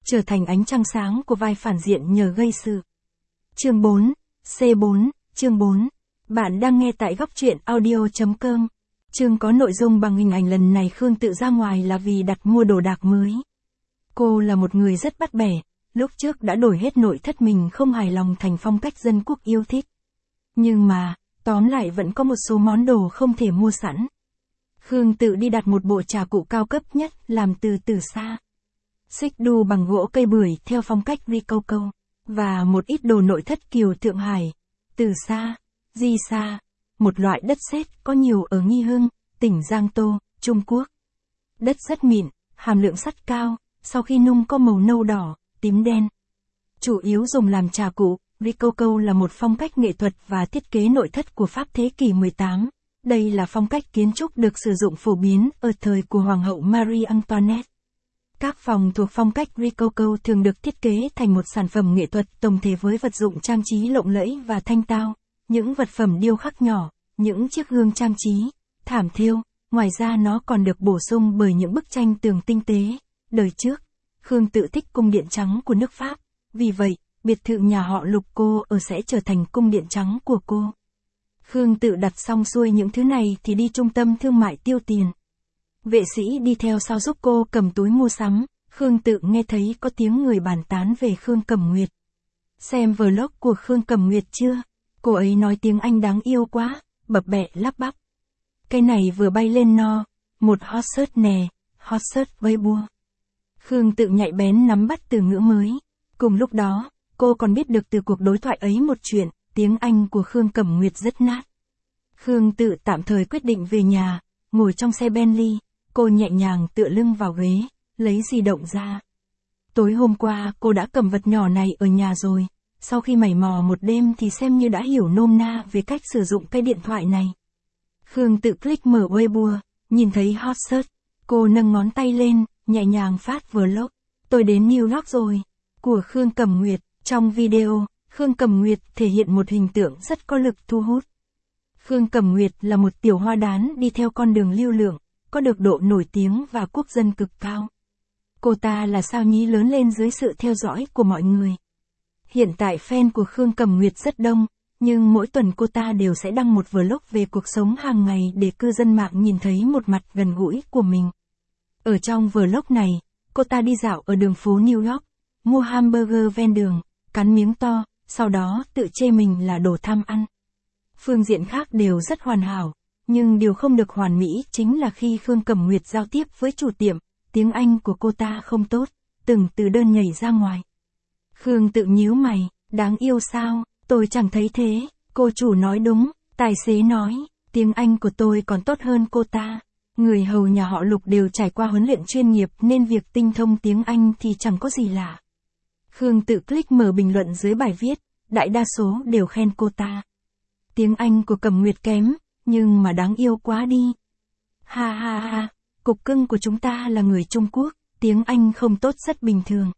trở thành ánh trăng sáng của vai phản diện nhờ gây sự. Chương 4, C4, chương 4. Bạn đang nghe tại góc truyện audio.com. Chương có nội dung bằng hình ảnh. Lần này Khương Tự ra ngoài là vì đặt mua đồ đạc mới. Cô là một người rất bắt bẻ, lúc trước đã đổi hết nội thất mình không hài lòng thành phong cách dân quốc yêu thích. Nhưng mà, tóm lại vẫn có một số món đồ không thể mua sẵn. Khương Tự đi đặt một bộ trà cụ cao cấp nhất làm từ xa. Xích đu bằng gỗ cây bưởi theo phong cách Rococo, và một ít đồ nội thất kiểu Thượng Hải, từ xa, di xa, một loại đất sét có nhiều ở Nghi Hưng, tỉnh Giang Tô, Trung Quốc. Đất rất mịn, hàm lượng sắt cao, sau khi nung có màu nâu đỏ, tím đen. Chủ yếu dùng làm trà cụ, Rococo là một phong cách nghệ thuật và thiết kế nội thất của Pháp thế kỷ 18. Đây là phong cách kiến trúc được sử dụng phổ biến ở thời của Hoàng hậu Marie Antoinette. Các phòng thuộc phong cách Rococo thường được thiết kế thành một sản phẩm nghệ thuật tổng thể với vật dụng trang trí lộng lẫy và thanh tao, những vật phẩm điêu khắc nhỏ, những chiếc gương trang trí, thảm thêu, ngoài ra nó còn được bổ sung bởi những bức tranh tường tinh tế. Đời trước, Khương Tự thích cung điện trắng của nước Pháp, vì vậy, biệt thự nhà họ Lục cô ở sẽ trở thành cung điện trắng của cô. Khương Tự đặt xong xuôi những thứ này thì đi trung tâm thương mại tiêu tiền. Vệ sĩ đi theo sau giúp cô cầm túi mua sắm. Khương Tự nghe thấy có tiếng người bàn tán về Khương Cẩm Nguyệt. Xem vlog của Khương Cẩm Nguyệt chưa? Cô ấy nói tiếng Anh đáng yêu quá, bập bẹ lắp bắp. Cái này vừa bay lên no, một hot search nè, hot search Weibo. Khương Tự nhạy bén nắm bắt từ ngữ mới. Cùng lúc đó, cô còn biết được từ cuộc đối thoại ấy một chuyện, tiếng Anh của Khương Cẩm Nguyệt rất nát. Khương Tự tạm thời quyết định về nhà, ngồi trong xe Bentley, cô nhẹ nhàng tựa lưng vào ghế, lấy di động ra. Tối hôm qua cô đã cầm vật nhỏ này ở nhà rồi, sau khi mày mò một đêm thì xem như đã hiểu nôm na về cách sử dụng cái điện thoại này. Khương Tự click mở Weibo, nhìn thấy hot search, cô nâng ngón tay lên, nhẹ nhàng phát vlog. Tôi đến New York rồi, của Khương Cẩm Nguyệt. Trong video, Khương Cẩm Nguyệt thể hiện một hình tượng rất có lực thu hút. Khương Cẩm Nguyệt là một tiểu hoa đán đi theo con đường lưu lượng, có được độ nổi tiếng và quốc dân cực cao. Cô ta là sao nhí lớn lên dưới sự theo dõi của mọi người. Hiện tại fan của Khương Cẩm Nguyệt rất đông, nhưng mỗi tuần cô ta đều sẽ đăng một vlog về cuộc sống hàng ngày để cư dân mạng nhìn thấy một mặt gần gũi của mình. Ở trong vlog này, cô ta đi dạo ở đường phố New York, mua hamburger ven đường, cắn miếng to, sau đó tự chê mình là đồ tham ăn. Phương diện khác đều rất hoàn hảo, nhưng điều không được hoàn mỹ chính là khi Khương Cẩm Nguyệt giao tiếp với chủ tiệm, tiếng Anh của cô ta không tốt, từng từ đơn nhảy ra ngoài. Khương Tự nhíu mày, đáng yêu sao, tôi chẳng thấy thế, cô chủ nói đúng, tài xế nói, tiếng Anh của tôi còn tốt hơn cô ta. Người hầu nhà họ Lục đều trải qua huấn luyện chuyên nghiệp nên việc tinh thông tiếng Anh thì chẳng có gì lạ. Khương Tự click mở bình luận dưới bài viết, đại đa số đều khen cô ta. Tiếng Anh của Cẩm Nguyệt kém, nhưng mà đáng yêu quá đi. Ha ha ha, cục cưng của chúng ta là người Trung Quốc, tiếng Anh không tốt rất bình thường.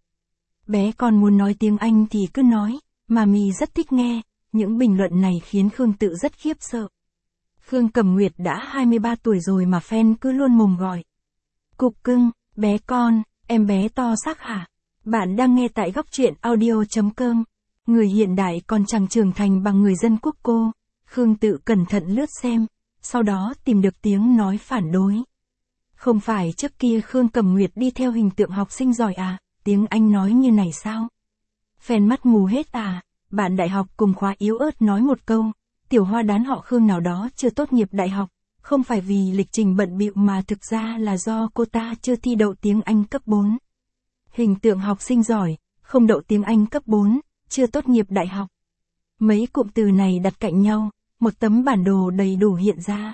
Bé con muốn nói tiếng Anh thì cứ nói, mami rất thích nghe. Những bình luận này khiến Khương Tự rất khiếp sợ. Khương Cẩm Nguyệt đã 23 tuổi rồi mà fan cứ luôn mồm gọi. Cục cưng, bé con, em bé to xác hả? Bạn đang nghe tại góc truyện audio.com. Người hiện đại còn chẳng trưởng thành bằng người dân quốc cô. Khương Tự cẩn thận lướt xem, sau đó tìm được tiếng nói phản đối. Không phải trước kia Khương Cẩm Nguyệt đi theo hình tượng học sinh giỏi à, tiếng Anh nói như này sao? Fan mắt mù hết à, bạn đại học cùng khóa yếu ớt nói một câu, tiểu hoa đán họ Khương nào đó chưa tốt nghiệp đại học, không phải vì lịch trình bận bịu mà thực ra là do cô ta chưa thi đậu tiếng Anh cấp 4. Hình tượng học sinh giỏi, không đậu tiếng Anh cấp 4, chưa tốt nghiệp đại học. Mấy cụm từ này đặt cạnh nhau, một tấm bản đồ đầy đủ hiện ra.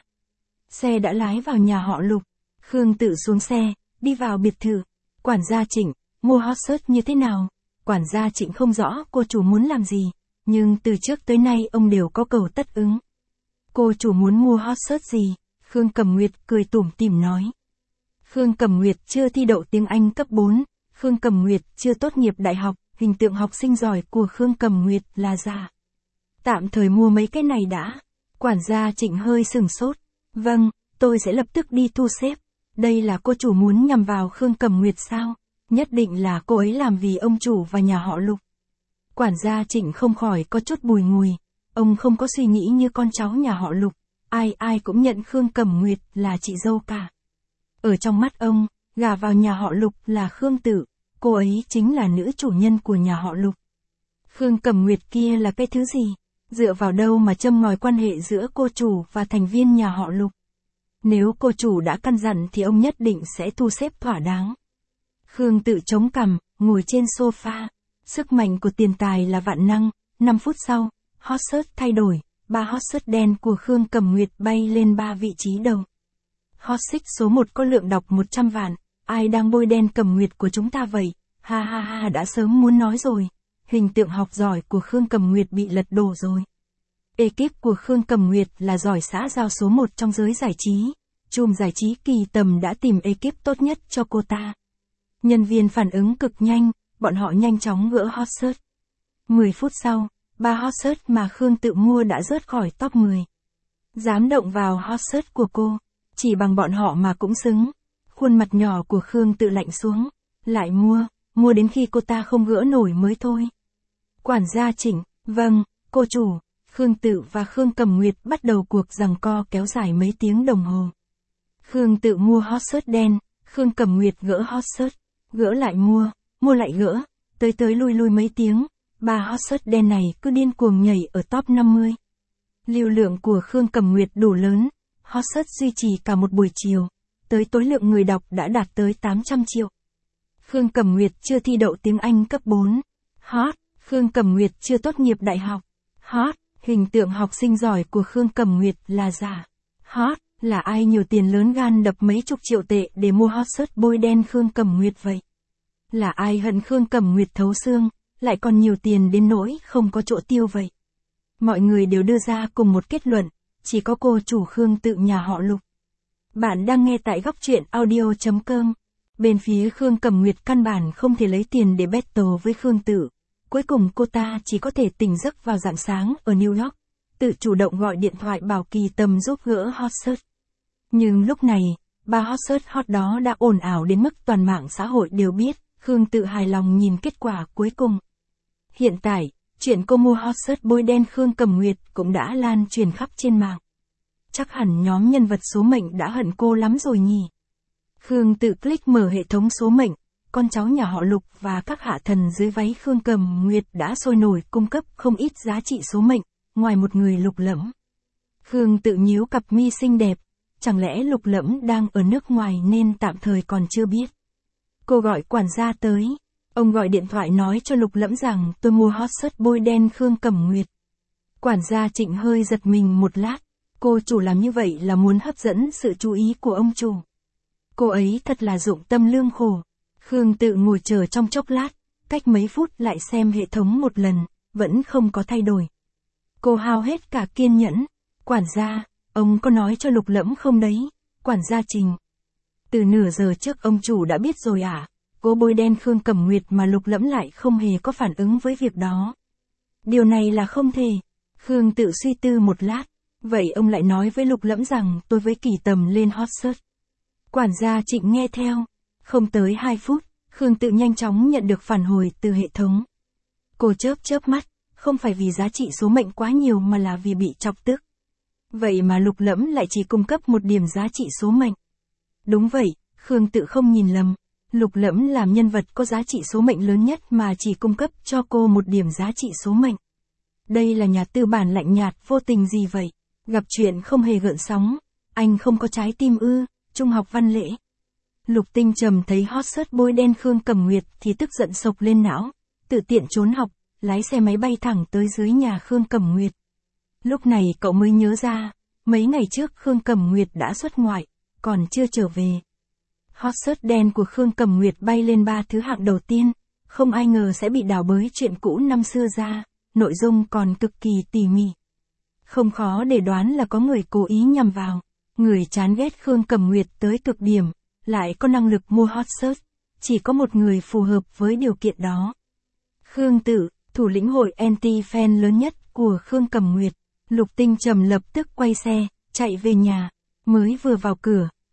Xe đã lái vào nhà họ Lục, Khương Tự xuống xe, đi vào biệt thự. Quản gia Trịnh, mua hot search như thế nào? Quản gia Trịnh không rõ cô chủ muốn làm gì, nhưng từ trước tới nay ông đều có cầu tất ứng. Cô chủ muốn mua hot search gì? Khương Cẩm Nguyệt cười tủm tỉm nói. Khương Cẩm Nguyệt chưa thi đậu tiếng Anh cấp 4, Khương Cẩm Nguyệt chưa tốt nghiệp đại học, hình tượng học sinh giỏi của Khương Cẩm Nguyệt là giả. Tạm thời mua mấy cái này đã. Quản gia Trịnh hơi sửng sốt. Vâng, tôi sẽ lập tức đi thu xếp. Đây là cô chủ muốn nhằm vào Khương Cẩm Nguyệt sao? Nhất định là cô ấy làm vì ông chủ và nhà họ Lục. Quản gia Trịnh không khỏi có chút bùi ngùi, ông không có suy nghĩ như con cháu nhà họ Lục, ai ai cũng nhận Khương Cẩm Nguyệt là chị dâu cả. Ở trong mắt ông, gả vào nhà họ Lục là Khương Tự, cô ấy chính là nữ chủ nhân của nhà họ Lục. Khương Cẩm Nguyệt kia là cái thứ gì? Dựa vào đâu mà châm ngòi quan hệ giữa cô chủ và thành viên nhà họ Lục? Nếu cô chủ đã căn dặn thì ông nhất định sẽ thu xếp thỏa đáng. Khương Tự chống cằm, ngồi trên sofa. Sức mạnh của tiền tài là vạn năng. 5 phút sau, hot search thay đổi. 3 hot search đen của Khương Cẩm Nguyệt bay lên 3 vị trí đầu. Hot search số 1 có lượng đọc 100 vạn. Ai đang bôi đen Cẩm Nguyệt của chúng ta vậy? Ha ha ha, đã sớm muốn nói rồi. Hình tượng học giỏi của Khương Cẩm Nguyệt bị lật đổ rồi. Ekip của Khương Cẩm Nguyệt là giỏi xã giao số 1 trong giới giải trí. Chùm giải trí Kỳ Tầm đã tìm ekip tốt nhất cho cô ta. Nhân viên phản ứng cực nhanh, bọn họ nhanh chóng gỡ hot search. 10 phút sau, 3 hot search mà Khương Tự mua đã rớt khỏi top 10. Dám động vào hot search của cô, chỉ bằng bọn họ mà cũng xứng. Khuôn mặt nhỏ của Khương Tự lạnh xuống, lại mua đến khi cô ta không gỡ nổi mới thôi. Quản gia Trịnh, vâng, cô chủ. Khương Tự và Khương Cẩm Nguyệt bắt đầu cuộc giằng co kéo dài mấy tiếng đồng hồ. Khương Tự mua hot search đen, Khương Cẩm Nguyệt gỡ hot search, gỡ lại mua lại gỡ, tới lui mấy tiếng, 3 hot search đen này cứ điên cuồng nhảy ở top 50. Lưu lượng của Khương Cẩm Nguyệt đủ lớn, hot search duy trì cả một buổi chiều, tới tối lượng người đọc đã đạt tới 800 triệu. Khương Cẩm Nguyệt chưa thi đậu tiếng Anh cấp 4. Hot, Khương Cẩm Nguyệt chưa tốt nghiệp đại học. Hot, hình tượng học sinh giỏi của Khương Cẩm Nguyệt là giả. Hot, là ai nhiều tiền lớn gan đập mấy chục triệu tệ để mua hot search bôi đen Khương Cẩm Nguyệt vậy? Là ai hận Khương Cẩm Nguyệt thấu xương, lại còn nhiều tiền đến nỗi không có chỗ tiêu vậy? Mọi người đều đưa ra cùng một kết luận, chỉ có cô chủ Khương Tự nhà họ Lục. Bạn đang nghe tại góc truyện audio.com. Bên phía Khương Cẩm Nguyệt căn bản không thể lấy tiền để battle với Khương Tự. Cuối cùng cô ta chỉ có thể tỉnh giấc vào rạng sáng ở New York, tự chủ động gọi điện thoại bảo Kỳ Tầm giúp gỡ hot search. Nhưng lúc này, 3 hot search hot đó đã ồn ào đến mức toàn mạng xã hội đều biết, Khương Tự hài lòng nhìn kết quả cuối cùng. Hiện tại, chuyện cô mua hot search bôi đen Khương Cẩm Nguyệt cũng đã lan truyền khắp trên mạng. Chắc hẳn nhóm nhân vật số mệnh đã hận cô lắm rồi nhỉ. Khương Tự click mở hệ thống số mệnh, con cháu nhà họ Lục và các hạ thần dưới váy Khương Cẩm Nguyệt đã sôi nổi cung cấp không ít giá trị số mệnh, ngoài một người Lục Lẫm. Khương Tự nhíu cặp mi xinh đẹp, chẳng lẽ Lục Lẫm đang ở nước ngoài nên tạm thời còn chưa biết. Cô gọi quản gia tới, ông gọi điện thoại nói cho Lục Lẫm rằng tôi mua hot search bôi đen Khương Cẩm Nguyệt. Quản gia Trịnh hơi giật mình một lát, cô chủ làm như vậy là muốn hấp dẫn sự chú ý của ông chủ. Cô ấy thật là dụng tâm lương khổ. Khương Tự ngồi chờ trong chốc lát, cách mấy phút lại xem hệ thống một lần, vẫn không có thay đổi. Cô hao hết cả kiên nhẫn. Quản gia, ông có nói cho Lục Lẫm không đấy? Quản gia Trình. Từ nửa giờ trước ông chủ đã biết rồi à? Cô bôi đen Khương Cẩm Nguyệt mà Lục Lẫm lại không hề có phản ứng với việc đó. Điều này là không thể. Khương Tự suy tư một lát. Vậy ông lại nói với Lục Lẫm rằng tôi với Kỳ Tầm lên hot search. Quản gia Trịnh nghe theo. Không tới 2 phút, Khương Tự nhanh chóng nhận được phản hồi từ hệ thống. Cô chớp mắt, không phải vì giá trị số mệnh quá nhiều mà là vì bị chọc tức. Vậy mà Lục Lẫm lại chỉ cung cấp một điểm giá trị số mệnh. Đúng vậy, Khương Tự không nhìn lầm. Lục Lẫm làm nhân vật có giá trị số mệnh lớn nhất mà chỉ cung cấp cho cô một điểm giá trị số mệnh. Đây là nhà tư bản lạnh nhạt vô tình gì vậy? Gặp chuyện không hề gợn sóng. Anh không có trái tim ư? Trung học văn lễ. Lục Tinh Trầm thấy hot search bôi đen Khương Cẩm Nguyệt thì tức giận sộc lên não, tự tiện trốn học, lái xe máy bay thẳng tới dưới nhà Khương Cẩm Nguyệt. Lúc này cậu mới nhớ ra, mấy ngày trước Khương Cẩm Nguyệt đã xuất ngoại, còn chưa trở về. Hot search đen của Khương Cẩm Nguyệt bay lên 3 thứ hạng đầu tiên, không ai ngờ sẽ bị đào bới chuyện cũ năm xưa ra, nội dung còn cực kỳ tỉ mỉ. Không khó để đoán là có người cố ý nhằm vào, người chán ghét Khương Cẩm Nguyệt tới cực điểm, lại có năng lực mua hot search, chỉ có một người phù hợp với điều kiện đó. Khương Tự, thủ lĩnh hội anti-fan lớn nhất của Khương Cẩm Nguyệt. Lục Tinh Trầm lập tức quay xe, chạy về nhà. Mới vừa vào cửa,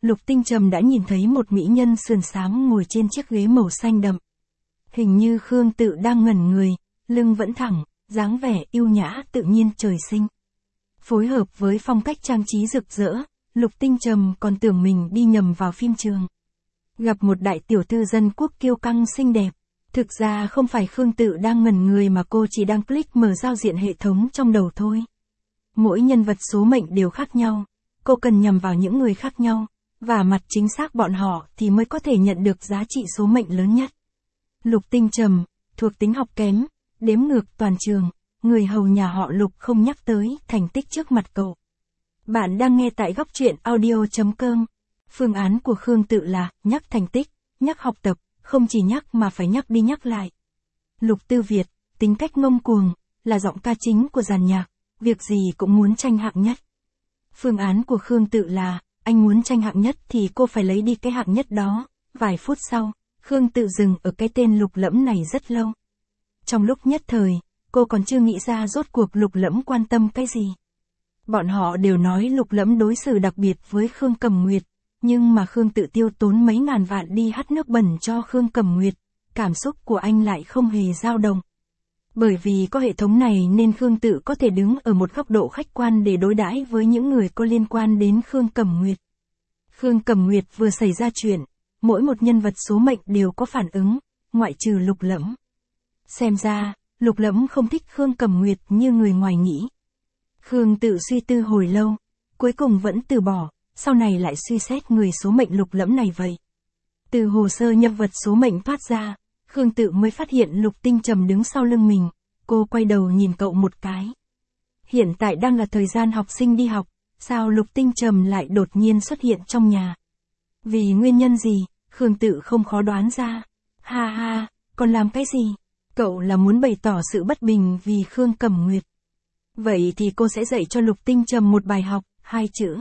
Lục Tinh Trầm đã nhìn thấy một mỹ nhân sườn xám ngồi trên chiếc ghế màu xanh đậm. Hình như Khương Tự đang ngẩn người, lưng vẫn thẳng, dáng vẻ yêu nhã tự nhiên trời sinh. Phối hợp với phong cách trang trí rực rỡ, Lục Tinh Trầm còn tưởng mình đi nhầm vào phim trường. Gặp một đại tiểu thư dân quốc kiêu căng xinh đẹp. Thực ra không phải Khương Tự đang ngẩn người mà cô chỉ đang click mở giao diện hệ thống trong đầu thôi. Mỗi nhân vật số mệnh đều khác nhau, cô cần nhằm vào những người khác nhau, và mặt chính xác bọn họ thì mới có thể nhận được giá trị số mệnh lớn nhất. Lục Tinh Trầm, thuộc tính học kém, đếm ngược toàn trường, người hầu nhà họ Lục không nhắc tới thành tích trước mặt cậu. Bạn đang nghe tại góc truyện audio.com. Phương án của Khương Tự là nhắc thành tích, nhắc học tập, không chỉ nhắc mà phải nhắc đi nhắc lại. Lục Tư Việt, tính cách ngông cuồng, là giọng ca chính của dàn nhạc, việc gì cũng muốn tranh hạng nhất. Phương án của Khương Tự là, anh muốn tranh hạng nhất thì cô phải lấy đi cái hạng nhất đó. Vài phút sau, Khương Tự dừng ở cái tên Lục Lẫm này rất lâu. Trong lúc nhất thời, cô còn chưa nghĩ ra rốt cuộc Lục Lẫm quan tâm cái gì. Bọn họ đều nói Lục Lẫm đối xử đặc biệt với Khương Cẩm Nguyệt, nhưng mà Khương Tự tiêu tốn mấy ngàn vạn đi hắt nước bẩn cho Khương Cẩm Nguyệt, cảm xúc của anh lại không hề dao động. Bởi vì có hệ thống này nên Khương Tự có thể đứng ở một góc độ khách quan để đối đãi với những người có liên quan đến Khương Cẩm Nguyệt. Khương Cẩm Nguyệt vừa xảy ra chuyện, mỗi một nhân vật số mệnh đều có phản ứng, ngoại trừ Lục Lẫm. Xem ra, Lục Lẫm không thích Khương Cẩm Nguyệt như người ngoài nghĩ. Khương Tự suy tư hồi lâu, cuối cùng vẫn từ bỏ, sau này lại suy xét người số mệnh Lục Lẫm này vậy. Từ hồ sơ nhập vật số mệnh thoát ra, Khương Tự mới phát hiện Lục Tinh Trầm đứng sau lưng mình, cô quay đầu nhìn cậu một cái. Hiện tại đang là thời gian học sinh đi học, sao Lục Tinh Trầm lại đột nhiên xuất hiện trong nhà? Vì nguyên nhân gì, Khương Tự không khó đoán ra. Ha ha, còn làm cái gì? Cậu là muốn bày tỏ sự bất bình vì Khương Cẩm Nguyệt. Vậy thì cô sẽ dạy cho Lục Tinh Trầm một bài học, 2 chữ.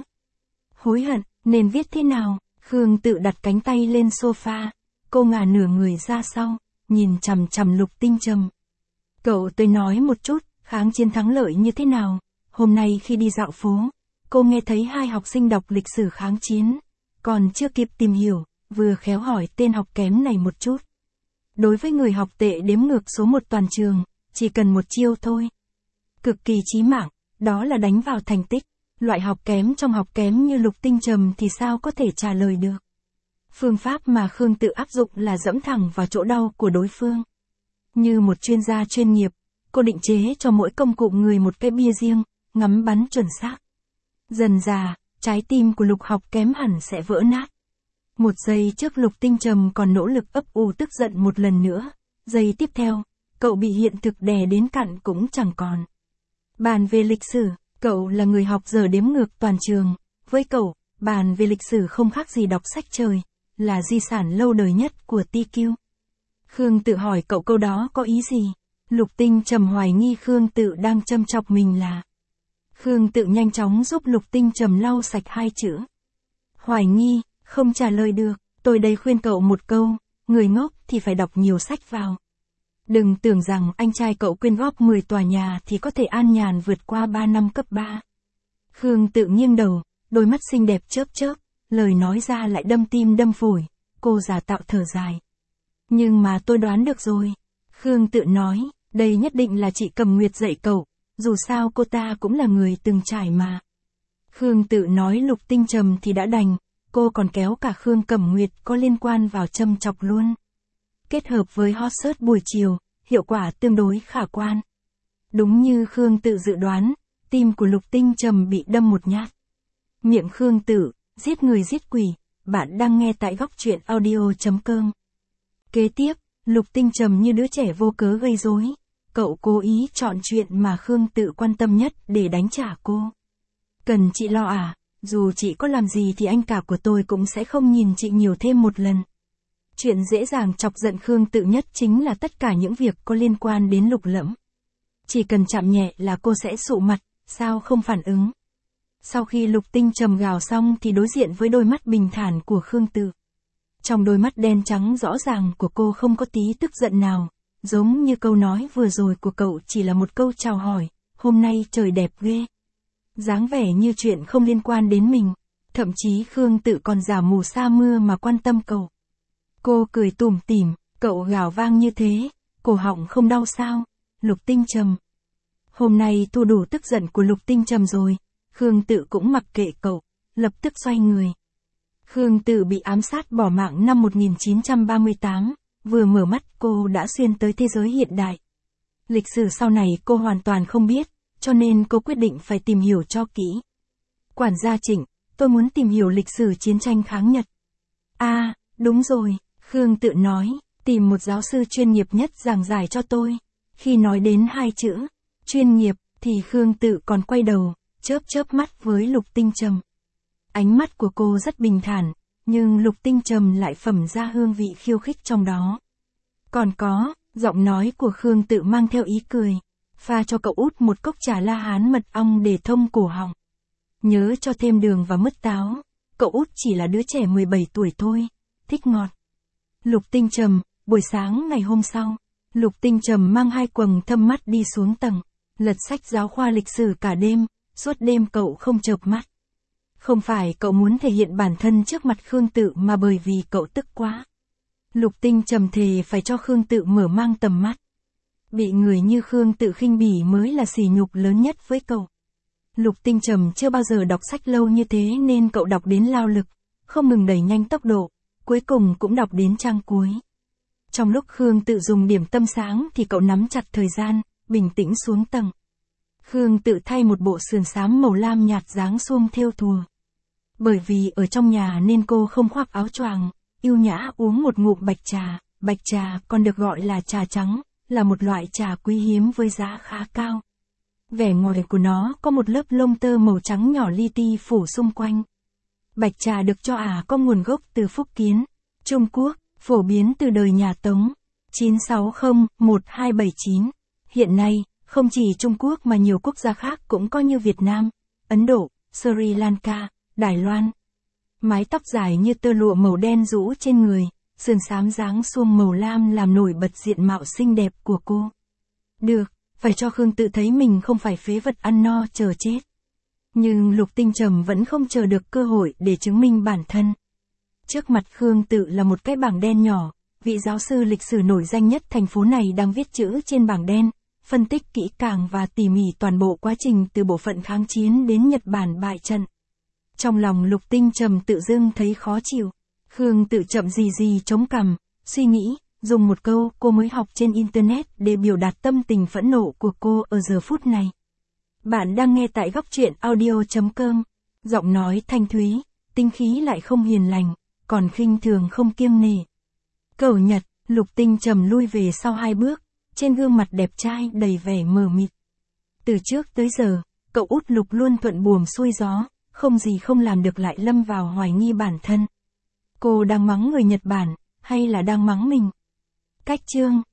Hối hận, nên viết thế nào? Khương Tự đặt cánh tay lên sofa, cô ngả nửa người ra sau, nhìn chằm chằm Lục Tinh Trầm. Cậu tới nói một chút, kháng chiến thắng lợi như thế nào? Hôm nay khi đi dạo phố, cô nghe thấy 2 học sinh đọc lịch sử kháng chiến, còn chưa kịp tìm hiểu, vừa khéo hỏi tên học kém này một chút. Đối với người học tệ đếm ngược số 1 toàn trường, chỉ cần một chiêu thôi. Cực kỳ chí mạng, đó là đánh vào thành tích. Loại học kém trong học kém như Lục Tinh Trầm thì sao có thể trả lời được. Phương pháp mà Khương Tự áp dụng là dẫm thẳng vào chỗ đau của đối phương. Như một chuyên gia chuyên nghiệp, cô định chế cho mỗi công cụ người một cái bia riêng, ngắm bắn chuẩn xác. Dần dà, trái tim của Lục học kém hẳn sẽ vỡ nát. Một giây trước Lục Tinh Trầm còn nỗ lực ấp ủ tức giận một lần nữa, giây tiếp theo, cậu bị hiện thực đè đến cặn cũng chẳng còn. Bàn về lịch sử, cậu là người học dở đếm ngược toàn trường, với cậu, bàn về lịch sử không khác gì đọc sách trời, là di sản lâu đời nhất của TQ. Khương Tự hỏi cậu câu đó có ý gì? Lục Tinh Trầm hoài nghi Khương Tự đang châm chọc mình là. Khương Tự nhanh chóng giúp Lục Tinh Trầm lau sạch 2 chữ. Hoài nghi, không trả lời được, tôi đây khuyên cậu một câu, người ngốc thì phải đọc nhiều sách vào. Đừng tưởng rằng anh trai cậu quyên góp 10 tòa nhà thì có thể an nhàn vượt qua 3 năm cấp 3. Khương Tự nghiêng đầu, đôi mắt xinh đẹp chớp chớp, lời nói ra lại đâm tim đâm phổi, cô giả tạo thở dài. Nhưng mà tôi đoán được rồi. Khương Tự nói, đây nhất định là chị Cẩm Nguyệt dạy cậu, dù sao cô ta cũng là người từng trải mà. Khương Tự nói Lục Tinh Trầm thì đã đành, cô còn kéo cả Khương Cẩm Nguyệt có liên quan vào châm chọc luôn. Kết hợp với hot search buổi chiều, hiệu quả tương đối khả quan. Đúng như Khương Tự dự đoán, tim của Lục Tinh Trầm bị đâm một nhát. Miệng Khương Tự, giết người giết quỷ, bạn đang nghe tại góc truyện audio.com. Kế tiếp, Lục Tinh Trầm như đứa trẻ vô cớ gây rối. Cậu cố ý chọn chuyện mà Khương Tự quan tâm nhất để đánh trả cô. Cần chị lo à, dù chị có làm gì thì anh cả của tôi cũng sẽ không nhìn chị nhiều thêm một lần. Chuyện dễ dàng chọc giận Khương Tự nhất chính là tất cả những việc có liên quan đến Lục Lẫm. Chỉ cần chạm nhẹ là cô sẽ sụ mặt, sao không phản ứng. Sau khi Lục Tinh Trầm gào xong thì đối diện với đôi mắt bình thản của Khương Tự. Trong đôi mắt đen trắng rõ ràng của cô không có tí tức giận nào, giống như câu nói vừa rồi của cậu chỉ là một câu chào hỏi, hôm nay trời đẹp ghê. Dáng vẻ như chuyện không liên quan đến mình. Thậm chí Khương Tự còn giả mù sa mưa mà quan tâm cậu. Cô cười tủm tỉm, cậu gào vang như thế, cổ họng không đau sao? Lục Tinh Trầm. Hôm nay thu đủ tức giận của Lục Tinh Trầm rồi, Khương Tự cũng mặc kệ cậu, lập tức xoay người. Khương Tự bị ám sát bỏ mạng năm 1938, vừa mở mắt cô đã xuyên tới thế giới hiện đại. Lịch sử sau này cô hoàn toàn không biết, cho nên cô quyết định phải tìm hiểu cho kỹ. Quản gia Trịnh, tôi muốn tìm hiểu lịch sử chiến tranh kháng Nhật. À, đúng rồi, Khương Tự nói, tìm một giáo sư chuyên nghiệp nhất giảng giải cho tôi. Khi nói đến hai chữ, chuyên nghiệp, thì Khương Tự còn quay đầu, chớp mắt với Lục Tinh Trầm. Ánh mắt của cô rất bình thản, nhưng Lục Tinh Trầm lại phẩm ra hương vị khiêu khích trong đó. Còn có, giọng nói của Khương Tự mang theo ý cười, pha cho cậu út một cốc trà La Hán mật ong để thông cổ họng. Nhớ cho thêm đường và mứt táo, cậu út chỉ là đứa trẻ 17 tuổi thôi, thích ngọt. Lục Tinh Trầm, buổi sáng ngày hôm sau, Lục Tinh Trầm mang hai quầng thâm mắt đi xuống tầng, lật sách giáo khoa lịch sử cả đêm, suốt đêm cậu không chợp mắt. Không phải cậu muốn thể hiện bản thân trước mặt Khương Tự mà bởi vì cậu tức quá. Lục Tinh Trầm thề phải cho Khương Tự mở mang tầm mắt. Bị người như Khương Tự khinh bỉ mới là sỉ nhục lớn nhất với cậu. Lục Tinh Trầm chưa bao giờ đọc sách lâu như thế nên cậu đọc đến lao lực, không ngừng đẩy nhanh tốc độ, cuối cùng cũng đọc đến trang cuối. Trong lúc Khương Tự dùng điểm tâm sáng thì cậu nắm chặt thời gian, bình tĩnh xuống tầng. Khương Tự thay một bộ sườn xám màu lam nhạt dáng suông thêu thùa. Bởi vì ở trong nhà nên cô không khoác áo choàng, yêu nhã uống một ngụm bạch trà còn được gọi là trà trắng, là một loại trà quý hiếm với giá khá cao. Vẻ ngoài của nó có một lớp lông tơ màu trắng nhỏ li ti phủ xung quanh. Bạch trà được cho có nguồn gốc từ Phúc Kiến, Trung Quốc, phổ biến từ đời nhà Tống, 960-1279. Hiện nay, không chỉ Trung Quốc mà nhiều quốc gia khác cũng có như Việt Nam, Ấn Độ, Sri Lanka, Đài Loan. Mái tóc dài như tơ lụa màu đen rũ trên người, sườn xám dáng suông màu lam làm nổi bật diện mạo xinh đẹp của cô. Được, phải cho Khương Tự thấy mình không phải phế vật ăn no chờ chết. Nhưng Lục Tinh Trầm vẫn không chờ được cơ hội để chứng minh bản thân. Trước mặt Khương Tự là một cái bảng đen nhỏ, vị giáo sư lịch sử nổi danh nhất thành phố này đang viết chữ trên bảng đen, phân tích kỹ càng và tỉ mỉ toàn bộ quá trình từ bộ phận kháng chiến đến Nhật Bản bại trận. Trong lòng Lục Tinh Trầm tự dưng thấy khó chịu. Khương Tự chậm gì chống cằm, suy nghĩ, dùng một câu cô mới học trên Internet để biểu đạt tâm tình phẫn nộ của cô ở giờ phút này. Bạn đang nghe tại góc truyện audio.com. Giọng nói thanh thúy, tinh khí lại không hiền lành, còn khinh thường không kiêng nể. Cẩu Nhật, Lục Tinh Trầm lui về sau 2 bước, trên gương mặt đẹp trai đầy vẻ mờ mịt. Từ trước tới giờ, cậu út Lục luôn thuận buồm xuôi gió, không gì không làm được lại lâm vào hoài nghi bản thân. Cô đang mắng người Nhật Bản, hay là đang mắng mình? Cách chương